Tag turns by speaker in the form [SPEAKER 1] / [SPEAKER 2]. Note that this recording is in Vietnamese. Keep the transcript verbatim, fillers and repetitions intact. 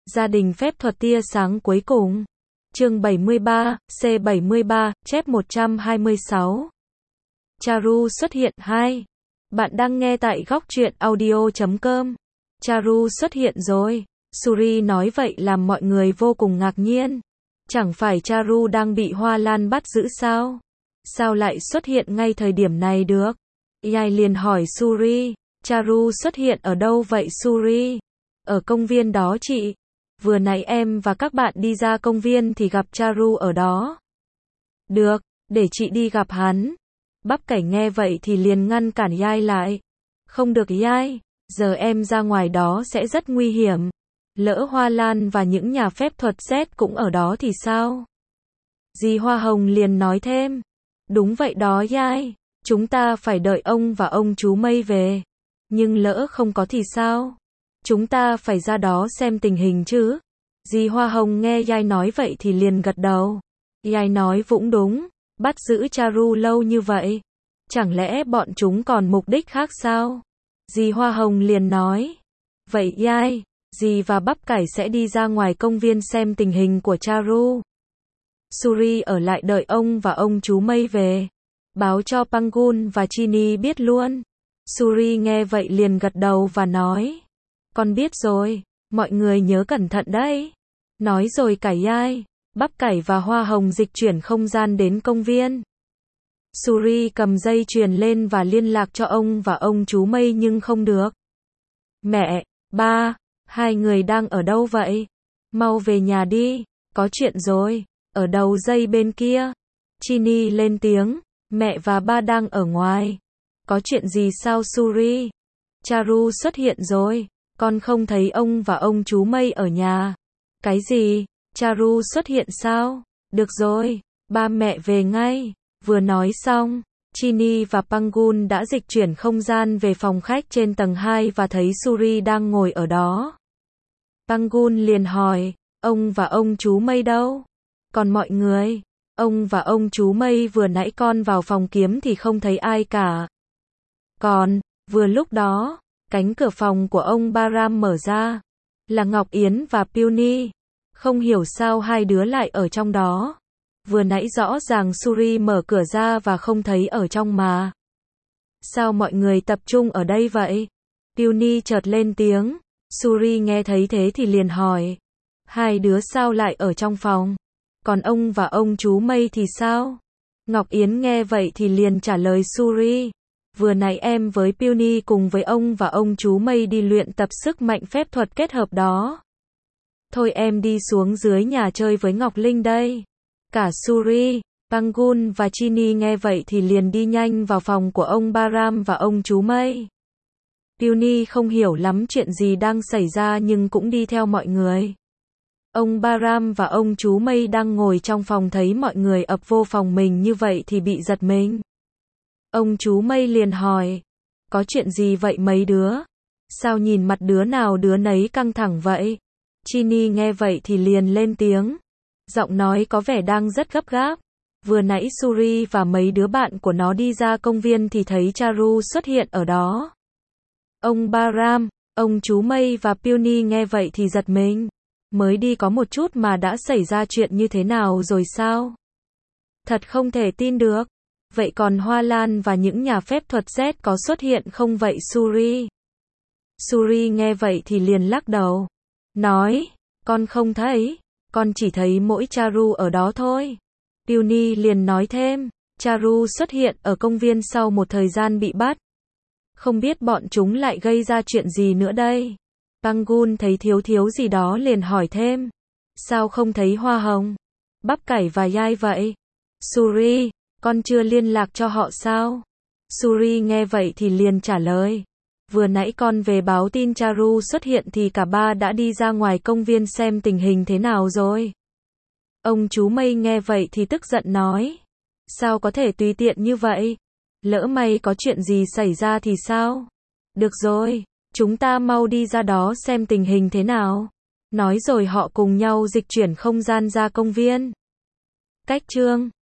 [SPEAKER 1] Gia đình phép thuật tia sáng cuối cùng. Chương bảy mươi ba, C bảy mươi ba, chép một trăm hai mươi sáu. Charu xuất hiện hai. Bạn đang nghe tại góc truyện audio chấm com. Charu xuất hiện rồi. Suri nói vậy làm mọi người vô cùng ngạc nhiên. Chẳng phải Charu đang bị Hoa Lan bắt giữ sao? Sao lại xuất hiện ngay thời điểm này được? Yai liền hỏi Suri, Charu xuất hiện ở đâu vậy Suri? Ở công viên đó chị. Vừa nãy em và các bạn đi ra công viên thì gặp Charu ở đó. Được, để chị đi gặp hắn. Bắp cải nghe vậy thì liền ngăn cản Yai lại. Không được Yai, giờ em ra ngoài đó sẽ rất nguy hiểm. Lỡ Hoa Lan và những nhà phép thuật Z cũng ở đó thì sao? Dì Hoa Hồng liền nói thêm. Đúng vậy đó Yai, chúng ta phải đợi ông và ông chú Mây về. Nhưng lỡ không có thì sao? Chúng ta phải ra đó xem tình hình chứ. Dì Hoa Hồng nghe Yai nói vậy thì liền gật đầu. Yai nói cũng đúng, bắt giữ Charu lâu như vậy. Chẳng lẽ bọn chúng còn mục đích khác sao? Dì Hoa Hồng liền nói. Vậy Yai, dì và bắp cải sẽ đi ra ngoài công viên xem tình hình của Charu. Suri ở lại đợi ông và ông chú Mây về. Báo cho Pangun và Chini biết luôn. Suri nghe vậy liền gật đầu và nói. Con biết rồi, mọi người nhớ cẩn thận đấy. Nói rồi cả Yai, bắp cải và Hoa Hồng dịch chuyển không gian đến công viên. Suri cầm dây chuyền lên và liên lạc cho ông và ông chú Mây nhưng không được. Mẹ, ba, hai người đang ở đâu vậy? Mau về nhà đi, có chuyện rồi, ở đầu dây bên kia. Chini lên tiếng, mẹ và ba đang ở ngoài. Có chuyện gì sao Suri? Charu xuất hiện rồi, con không thấy ông và ông chú Mây ở nhà. Cái gì? Charu xuất hiện sao? Được rồi, ba mẹ về ngay. Vừa nói xong, Chini và Pangun đã dịch chuyển không gian về phòng khách trên tầng hai và thấy Suri đang ngồi ở đó. Pangun liền hỏi, ông và ông chú Mây đâu? Còn mọi người? Ông và ông chú Mây vừa nãy con vào phòng kiếm thì không thấy ai cả. Còn, vừa lúc đó, cánh cửa phòng của ông Baram mở ra. Là Ngọc Yến và Peony. Không hiểu sao hai đứa lại ở trong đó. Vừa nãy rõ ràng Suri mở cửa ra và không thấy ở trong mà. Sao mọi người tập trung ở đây vậy? Peony chợt lên tiếng. Suri nghe thấy thế thì liền hỏi. Hai đứa sao lại ở trong phòng? Còn ông và ông chú Mây thì sao? Ngọc Yến nghe vậy thì liền trả lời Suri. Vừa nãy em với Peony cùng với ông và ông chú Mây đi luyện tập sức mạnh phép thuật kết hợp đó. Thôi em đi xuống dưới nhà chơi với Ngọc Linh đây. Cả Suri, Pangun và Chini nghe vậy thì liền đi nhanh vào phòng của ông Baram và ông chú Mây. Peony không hiểu lắm chuyện gì đang xảy ra nhưng cũng đi theo mọi người. Ông Baram và ông chú Mây đang ngồi trong phòng thấy mọi người ập vô phòng mình như vậy thì bị giật mình. Ông chú Mây liền hỏi, có chuyện gì vậy mấy đứa? Sao nhìn mặt đứa nào đứa nấy căng thẳng vậy? Chini nghe vậy thì liền lên tiếng. Giọng nói có vẻ đang rất gấp gáp. Vừa nãy Suri và mấy đứa bạn của nó đi ra công viên thì thấy Charu xuất hiện ở đó. Ông Baram, ông chú Mây và Peony nghe vậy thì giật mình. Mới đi có một chút mà đã xảy ra chuyện như thế nào rồi sao? Thật không thể tin được. Vậy còn Hoa Lan và những nhà phép thuật Z có xuất hiện không vậy Suri? Suri nghe vậy thì liền lắc đầu. Nói, con không thấy, con chỉ thấy mỗi Charu ở đó thôi. Peony liền nói thêm, Charu xuất hiện ở công viên sau một thời gian bị bắt. Không biết bọn chúng lại gây ra chuyện gì nữa đây? Pangun thấy thiếu thiếu gì đó liền hỏi thêm. Sao không thấy Hoa Hồng, bắp cải và Yai vậy? Suri, con chưa liên lạc cho họ sao? Suri nghe vậy thì liền trả lời. Vừa nãy con về báo tin Charu xuất hiện thì cả ba đã đi ra ngoài công viên xem tình hình thế nào rồi. Ông chú Mây nghe vậy thì tức giận nói. Sao có thể tùy tiện như vậy? Lỡ may có chuyện gì xảy ra thì sao? Được rồi, chúng ta mau đi ra đó xem tình hình thế nào. Nói rồi họ cùng nhau dịch chuyển không gian ra công viên. Cách chương